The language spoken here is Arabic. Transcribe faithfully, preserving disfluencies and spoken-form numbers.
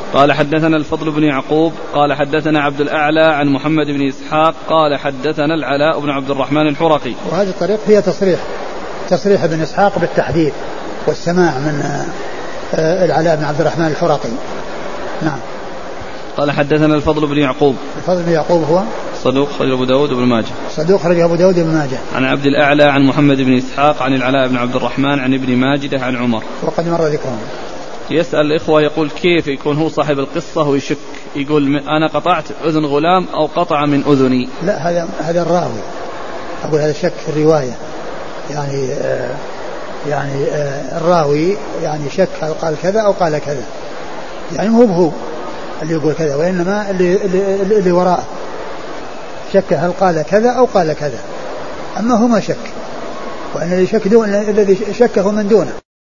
قال حدثنا الفضل بن يعقوب قال حدثنا عبد الأعلى عن محمد بن إسحاق قال حدثنا العلاء بن عبد الرحمن الحرقي. وهذه الطريق هي تصريح تصريح بن إسحاق بالتحديث والسماع من العلاء بن عبد الرحمن الحرقي. نعم. قال حدثنا الفضل بن يعقوب. الفضل بن يعقوب هو صدوق خرج أبو داود بن ماجه. صدوق خرج أبو داود بن ماجه. عن عبد الأعلى عن محمد بن إسحاق عن العلاء بن عبد الرحمن عن ابن ماجده عن عمر. وقد مر ذكرهم. يسأل الإخوة يقول كيف يكون هو صاحب القصة ويشك يقول أنا قطعت أذن غلام أو قطع من أذني؟ لا هذا هذا الراوي أقول هذا شك في الرواية يعني آه يعني آه الراوي يعني شك هل قال كذا أو قال كذا يعني مو هو اللي يقول كذا وإنما اللي, اللي, اللي وراءه شك هل قال كذا أو قال كذا أما هو ما شك وأن اللي شك دون الذي شكه من دونه.